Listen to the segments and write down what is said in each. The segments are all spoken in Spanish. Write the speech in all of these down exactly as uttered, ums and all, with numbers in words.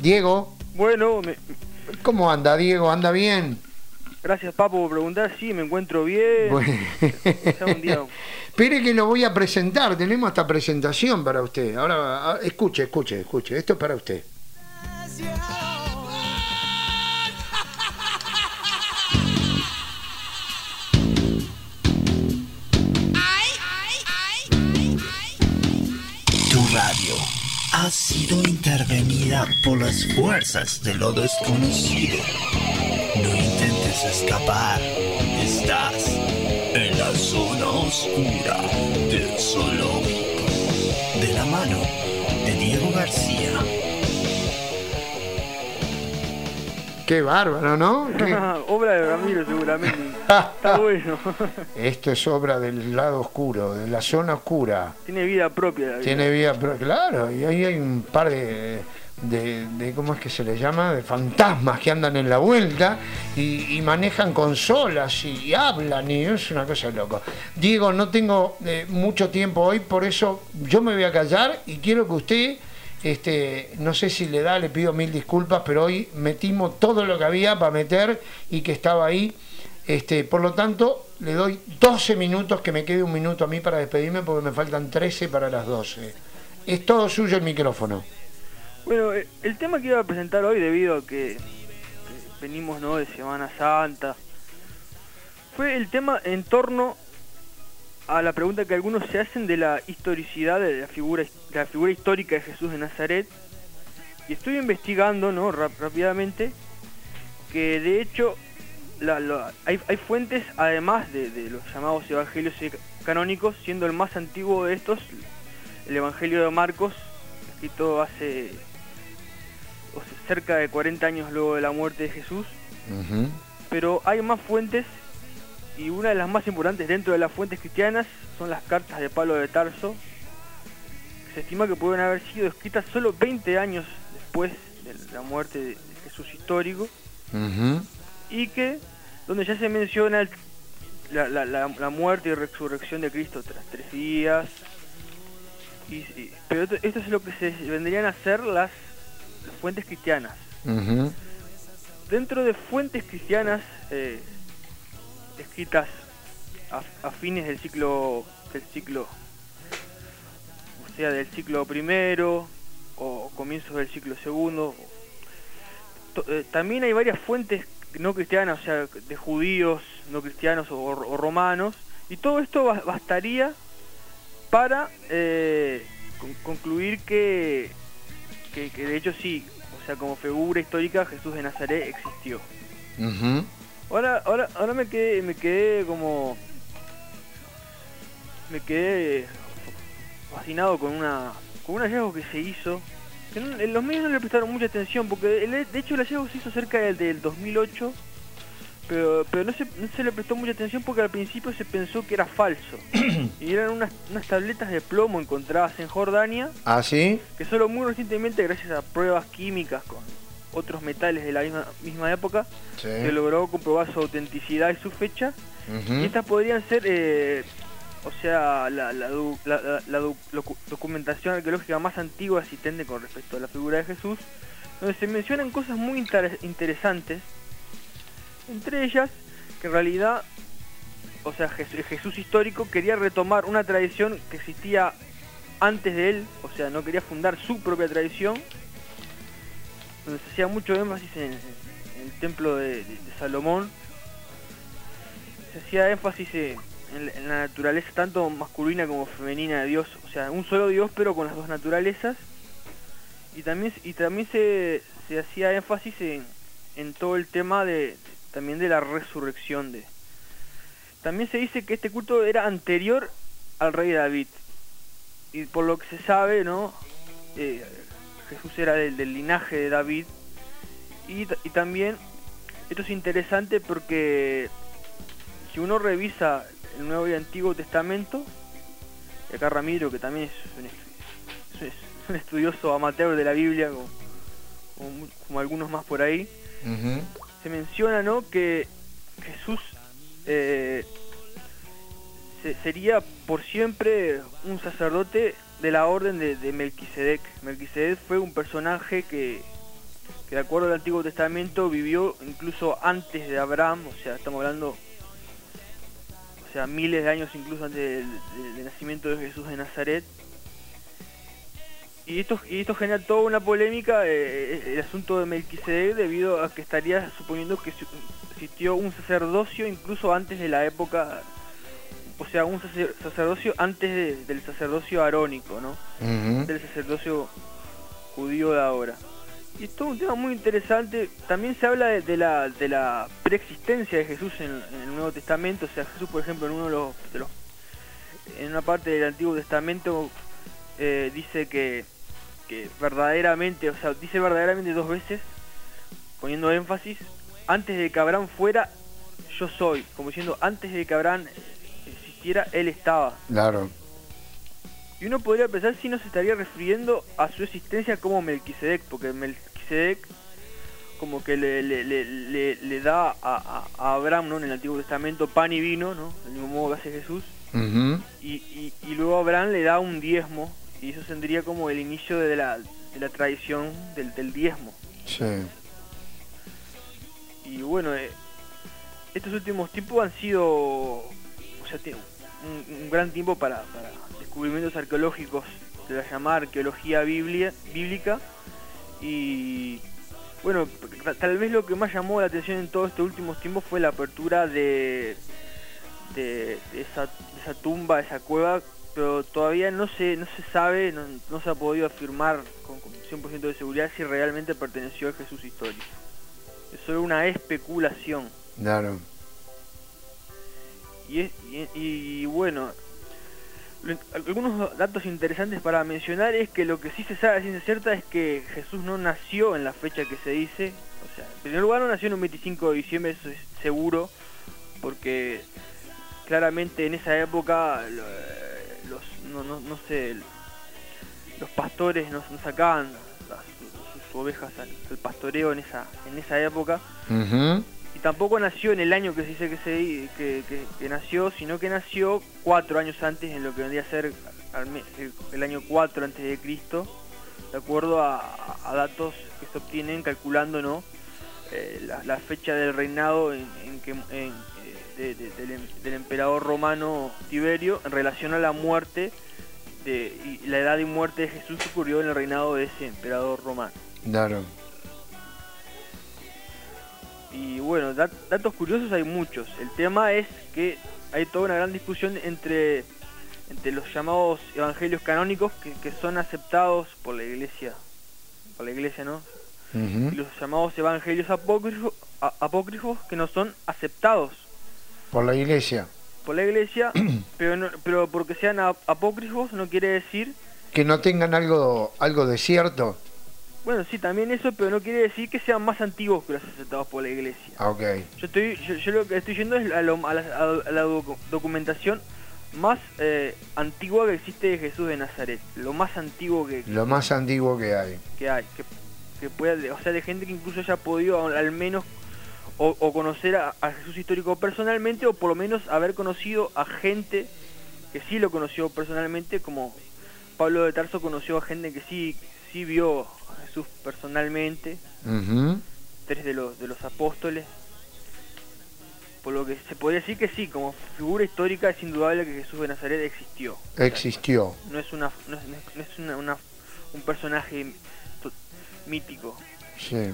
Diego. Bueno, me... ¿Cómo anda, Diego? ¿Anda bien? Gracias, Papo, por preguntar. Sí, me encuentro bien. Bueno. Un día... Espere que lo voy a presentar. Tenemos esta presentación para usted. Ahora, escuche, escuche, escuche. Esto es para usted. Tu radio ha sido intervenida por las fuerzas de lo desconocido. No intentes escapar. Estás en la zona oscura del zoológico. De la mano de Diego García. Qué bárbaro, ¿no? ¿Qué? Obra de Ramiro, seguramente. Está bueno. Esto es obra del lado oscuro, de la zona oscura. Tiene vida propia. La vida. Tiene vida propia, claro. Y ahí hay un par de, de, de, ¿cómo es que se le llama? De fantasmas que andan en la vuelta y, y manejan consolas y, y hablan, y es una cosa de loco. Diego, no tengo eh, mucho tiempo hoy, por eso yo me voy a callar y quiero que usted... Este, no sé si le da, le pido mil disculpas, pero hoy metimos todo lo que había para meter y que estaba ahí. Este, por lo tanto, le doy doce minutos, que me quede un minuto a mí para despedirme porque me faltan trece para las doce. Es todo suyo el micrófono. Bueno, el tema que iba a presentar hoy, debido a que, que venimos, ¿no?, de Semana Santa, fue el tema en torno a la pregunta que algunos se hacen de la historicidad de la figura, de la figura histórica de Jesús de Nazaret. Y estoy investigando, ¿no?, Rap rápidamente, que de hecho la, la, hay, hay fuentes, además de, de los llamados evangelios canónicos, siendo el más antiguo de estos, el Evangelio de Marcos, escrito hace o sea, cerca de cuarenta años luego de la muerte de Jesús. Uh-huh. Pero hay más fuentes, y una de las más importantes dentro de las fuentes cristianas son las cartas de Pablo de Tarso. Se estima que pueden haber sido escritas solo veinte años después de la muerte de Jesús histórico. Uh-huh. Y que, donde ya se menciona el, la, la, la, la muerte y resurrección de Cristo tras tres días. Y, y, pero esto, esto es lo que se vendrían a ser las, las fuentes cristianas. Uh-huh. Dentro de fuentes cristianas eh, escritas a, a fines del ciclo del ciclo o sea del siglo primero o comienzos del siglo segundo, to, eh, también hay varias fuentes no cristianas, o sea, de judíos no cristianos o, o romanos, y todo esto bastaría para eh, con, concluir que, que que de hecho sí, o sea, como figura histórica Jesús de Nazaret existió. Uh-huh. Ahora, ahora, ahora me quedé, me quedé como, me quedé fascinado con una, con un hallazgo que se hizo, que no, los medios no le prestaron mucha atención, porque el, de hecho el hallazgo se hizo cerca del, del dos mil ocho, pero, pero no se, no se le prestó mucha atención porque al principio se pensó que era falso, y eran unas, unas tabletas de plomo encontradas en Jordania. ¿Ah, sí? Que solo muy recientemente, gracias a pruebas químicas con otros metales de la misma, misma época, sí, se logró comprobar su autenticidad y su fecha. Uh-huh. Y estas podrían ser, eh, o sea, la, la, la, la, la docu documentación arqueológica más antigua existente con respecto a la figura de Jesús, donde se mencionan cosas muy inter interesantes, entre ellas que en realidad, o sea, Jesús, Jesús histórico quería retomar una tradición que existía antes de él, o sea, no quería fundar su propia tradición, donde se hacía mucho énfasis en, en el templo de, de, de Salomón. Se hacía énfasis en, en la naturaleza tanto masculina como femenina de Dios, o sea, un solo Dios pero con las dos naturalezas. Y también y también se, se hacía énfasis en, en todo el tema de, de también de la resurrección. De también se dice que este culto era anterior al rey David, y por lo que se sabe, ¿no?, eh, Jesús era del, del linaje de David. Y, y también esto es interesante porque si uno revisa el Nuevo y Antiguo Testamento, y acá Ramiro, que también es un, es un estudioso amateur de la Biblia, como, como, como algunos más por ahí, uh-huh, se menciona, ¿no?, que Jesús eh, se, sería por siempre un sacerdote de la orden de, de Melquisedec. Melquisedec fue un personaje que, que de acuerdo al Antiguo Testamento vivió incluso antes de Abraham, o sea, estamos hablando, o sea, miles de años incluso antes del, del, del nacimiento de Jesús de Nazaret. Y esto, y esto genera toda una polémica, eh, el asunto de Melquisedec, debido a que estaría suponiendo que existió un sacerdocio incluso antes de la época, o sea, un sacerdocio antes de, del sacerdocio arónico, ¿no? Uh-huh. Del sacerdocio judío de ahora. Y esto es un tema muy interesante. También se habla de, de, la, de la preexistencia de Jesús en, en el Nuevo Testamento. O sea, Jesús, por ejemplo, en uno de los, de los en una parte del Antiguo Testamento eh, dice que que verdaderamente, o sea, dice verdaderamente dos veces, poniendo énfasis, antes de que Abraham fuera, yo soy, como diciendo, antes de que Abraham existiera, él estaba. Claro. Y uno podría pensar si no se estaría refiriendo a su existencia como Melquisedec, porque Melquisedec como que le, le, le, le, le da a, a, a Abraham, ¿no?, en el Antiguo Testamento pan y vino, ¿no?, del mismo modo que hace Jesús. Uh-huh. y, y, y luego Abraham le da un diezmo. Y eso tendría como el inicio de la, de la tradición del, del diezmo. Sí. Y bueno, eh, estos últimos tiempos han sido, o sea, un, un gran tiempo para, para descubrimientos arqueológicos de la llamada arqueología biblia, bíblica. Y bueno, tal vez lo que más llamó la atención en todos estos últimos tiempos fue la apertura de, de, de, esa, de esa tumba, de esa cueva, pero todavía no se no se sabe, no, no se ha podido afirmar con, con cien por ciento de seguridad si realmente perteneció al Jesús histórico. Es solo una especulación. Claro. Y, es, y, y bueno, lo, algunos datos interesantes para mencionar es que lo que sí se sabe a ciencia cierta es que Jesús no nació en la fecha que se dice. O sea, en primer lugar no nació en un veinticinco de diciembre, eso es seguro, porque claramente en esa época los no, no, no sé los pastores no, no sacaban las, sus, sus ovejas al, al pastoreo en esa en esa época. Uh-huh. Y tampoco nació en el año que se dice que se que, que, que nació, sino que nació cuatro años antes, en lo que vendría a ser el, el año cuatro antes de Cristo, de acuerdo a, a datos que se obtienen calculando, ¿no?, eh, la, la fecha del reinado en, en que en, De, de, del, del emperador romano Tiberio en relación a la muerte de, y la edad y muerte de Jesús ocurrió en el reinado de ese emperador romano. Claro. Y bueno, dat, datos curiosos hay muchos. El tema es que hay toda una gran discusión entre, entre los llamados evangelios canónicos que, que son aceptados por la iglesia, por la iglesia, ¿no? Uh-huh. Y los llamados evangelios apócrifos, a, apócrifos que no son aceptados por la iglesia. Por la iglesia, pero no, pero porque sean apócrifos no quiere decir que no tengan algo algo de cierto. Bueno, sí, también eso, pero no quiere decir que sean más antiguos que los aceptados por la iglesia. Okay. Yo estoy yo, yo lo que estoy yendo es a, lo, a, la, a la documentación más eh, antigua que existe de Jesús de Nazaret, lo más antiguo que lo más antiguo que hay. Que hay, que, que pueda, o sea, de gente que incluso haya podido al menos O, o conocer a, a Jesús histórico personalmente, o por lo menos haber conocido a gente que sí lo conoció personalmente, como Pablo de Tarso conoció a gente que sí sí vio a Jesús personalmente. Uh-huh. Tres de los de los apóstoles, por lo que se podría decir que sí, como figura histórica es indudable que Jesús de Nazaret existió. Existió. O sea, no es una no es, no es una, una, un personaje mítico. Sí.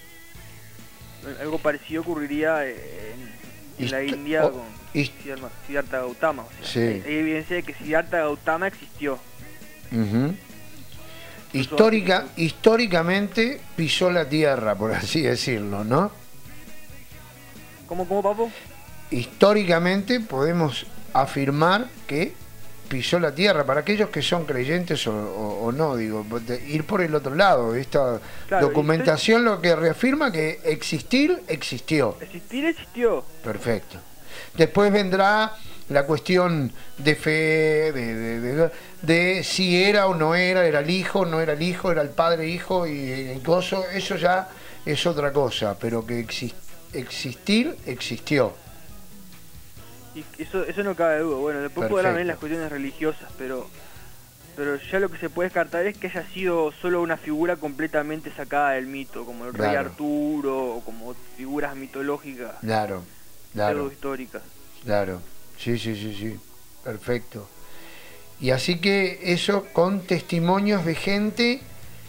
Algo parecido ocurriría en, en Hist- la India oh, con hist- Siddhartha Gautama. O sea, sí. hay, hay evidencia de que Siddhartha Gautama existió. Uh-huh. Histórica, históricamente pisó la tierra, por así decirlo, ¿no? ¿Cómo, cómo, papo? Históricamente podemos afirmar que pisó la tierra, para aquellos que son creyentes o, o, o no, digo, ir por el otro lado. Esta claro, documentación lo que reafirma que existir, existió. Existir, existió. Perfecto. Después vendrá la cuestión de fe, de, de, de, de si era o no era, era el hijo, no era el hijo, era el padre, hijo y el gozo, eso ya es otra cosa, pero que exist, existir, existió. Y eso, eso no cabe duda. Bueno, después podrán venir las cuestiones religiosas, pero pero ya lo que se puede descartar es que haya sido solo una figura completamente sacada del mito, como el rey Claro. Arturo, o como figuras mitológicas, Claro, claro, pseudo históricas. claro. Sí, sí, sí, sí. Perfecto. Y así que eso con testimonios de gente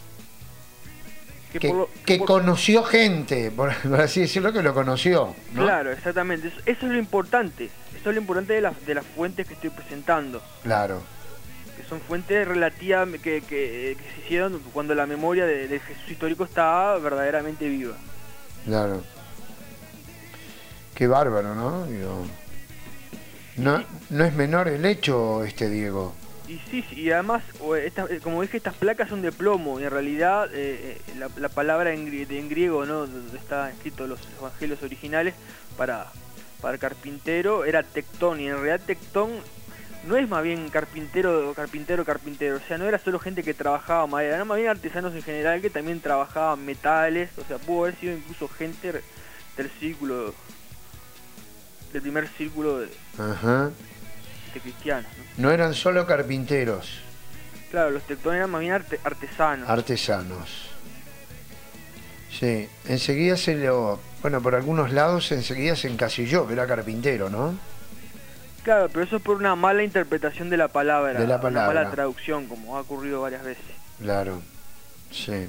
Que que, por lo- que por- conoció gente, por, por así decirlo, que lo conoció, ¿no? Claro, exactamente. Eso, eso es lo importante. Eso es lo importante de las, de las fuentes que estoy presentando. Claro, Que son fuentes relativas que, que, que se hicieron cuando la memoria de, de Jesús histórico estaba verdaderamente viva. claro. Qué bárbaro, ¿no? Digo, no, no es menor el hecho, este Diego. Y sí, sí, y además, o, esta- eh, como dije, estas placas son de plomo y en realidad eh, eh, la, la palabra en, grie- en griego, ¿no?, donde está escrito los evangelios originales para, para carpintero era tectón, y en realidad tectón no es más bien carpintero, carpintero, carpintero, o sea, no era solo gente que trabajaba madera, eran más bien artesanos en general que también trabajaban metales, o sea, pudo haber sido incluso gente re- del círculo, del primer círculo de, Ajá. de cristianos, ¿no? No eran solo carpinteros, Claro, los tectones eran más bien arte- artesanos. artesanos. Sí, enseguida se lo... Bueno, por algunos lados enseguida se encasilló que era carpintero, ¿no? Claro, pero eso es por una mala interpretación de la palabra, De la una palabra. mala traducción, como ha ocurrido varias veces. Claro, sí.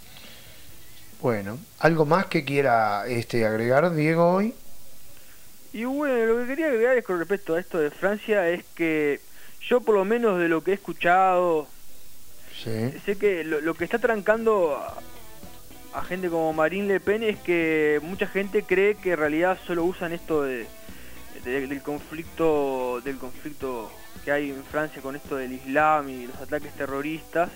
Bueno, ¿algo más que quiera este, agregar, Diego, hoy? Y bueno, lo que quería agregar es con respecto a esto de Francia es que yo por lo menos de lo que he escuchado, Sí. sé que lo, lo que está trancando a, a gente como Marine Le Pen es que mucha gente cree que en realidad solo usan esto de, de- del conflicto del conflicto que hay en Francia con esto del Islam y los ataques terroristas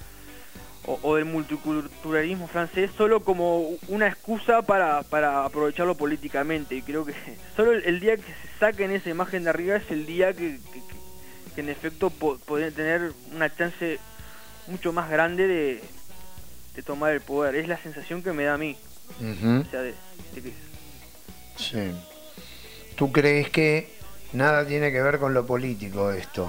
o, o del multiculturalismo francés solo como una excusa para, para aprovecharlo políticamente, y creo que solo el, el día que se saquen esa imagen de arriba es el día que, que, que- que en efecto po- podrían tener una chance mucho más grande de, de tomar el poder. Es la sensación que me da a mí, Ujú. o sea, de, de que Sí. ¿Tú crees que nada tiene que ver con lo político esto?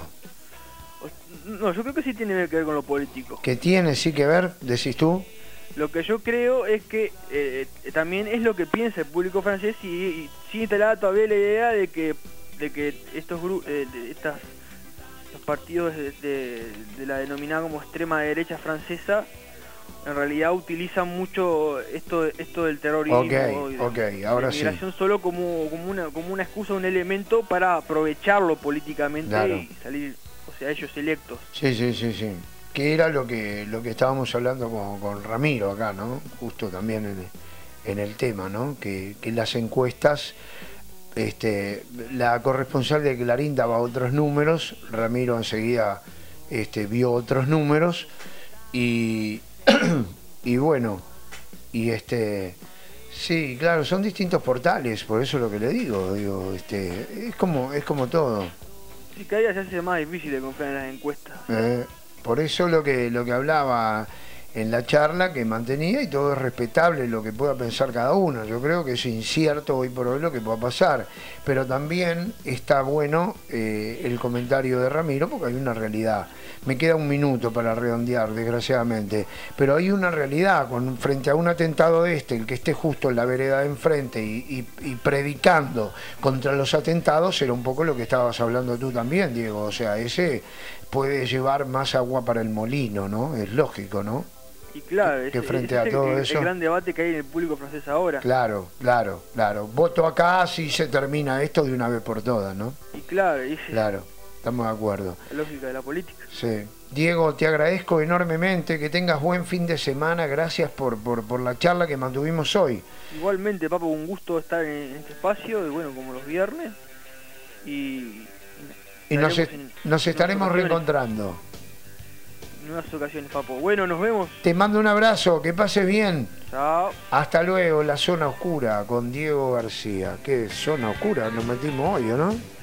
o- no, yo creo que sí tiene que ver con lo político. ¿Que tiene sí que ver, decís tú? Lo que yo creo es que eh, también es lo que piensa el público francés, y, y sigue instalada todavía la idea de que de que estos gru- eh, de estas los partidos de, de- de la denominada como extrema derecha francesa en realidad utilizan mucho esto esto del terrorismo Ok, y de, ok, de ahora sí. migración solo como como una como una excusa, un elemento para aprovecharlo políticamente, Claro. y salir, o sea, ellos electos. Sí, sí, sí, sí. Que era lo que lo que estábamos hablando con, con Ramiro acá, ¿no? Justo también en, en el tema, ¿no? Que, que las encuestas, este, la corresponsal de Clarín daba otros números, Ramiro enseguida este, vio otros números y, y bueno, y este... Sí, claro, son distintos portales, por eso es lo que le digo, digo, este, es como, es como todo. Sí, cada día se hace más difícil de confiar en las encuestas. Eh, por eso lo que lo que hablaba en la charla que mantenía, y todo es respetable lo que pueda pensar cada uno. Yo creo que es incierto hoy por hoy lo que pueda pasar, pero también está bueno eh, el comentario de Ramiro, porque hay una realidad. Me queda un minuto para redondear, desgraciadamente, pero hay una realidad con, frente a un atentado de este, el que esté justo en la vereda de enfrente y, y, y predicando contra los atentados, era un poco lo que estabas hablando tú también, Diego. O sea, ese puede llevar más agua para el molino, ¿no? Es lógico, ¿no? Y claro, que ese- frente ese a es todo el, eso- el gran debate que hay en el público francés ahora. Claro, claro, claro. Voto acá si se termina esto de una vez por todas, ¿no? Y claro, y esa es Claro, estamos de acuerdo. la lógica de la política. Sí. Diego, te agradezco enormemente, que tengas buen fin de semana, gracias por, por, por la charla que mantuvimos hoy. Igualmente, Papo, un gusto estar en, en este espacio, y bueno, como los viernes. Y, Y nos, estaremos est- en- nos en estaremos otras ocasiones. reencontrando. En unas ocasiones, Papo. Bueno, nos vemos. Te mando un abrazo, que pases bien. Chao. Hasta luego, La Zona Oscura con Diego García. ¿Qué zona oscura? Nos metimos hoy, ¿o no?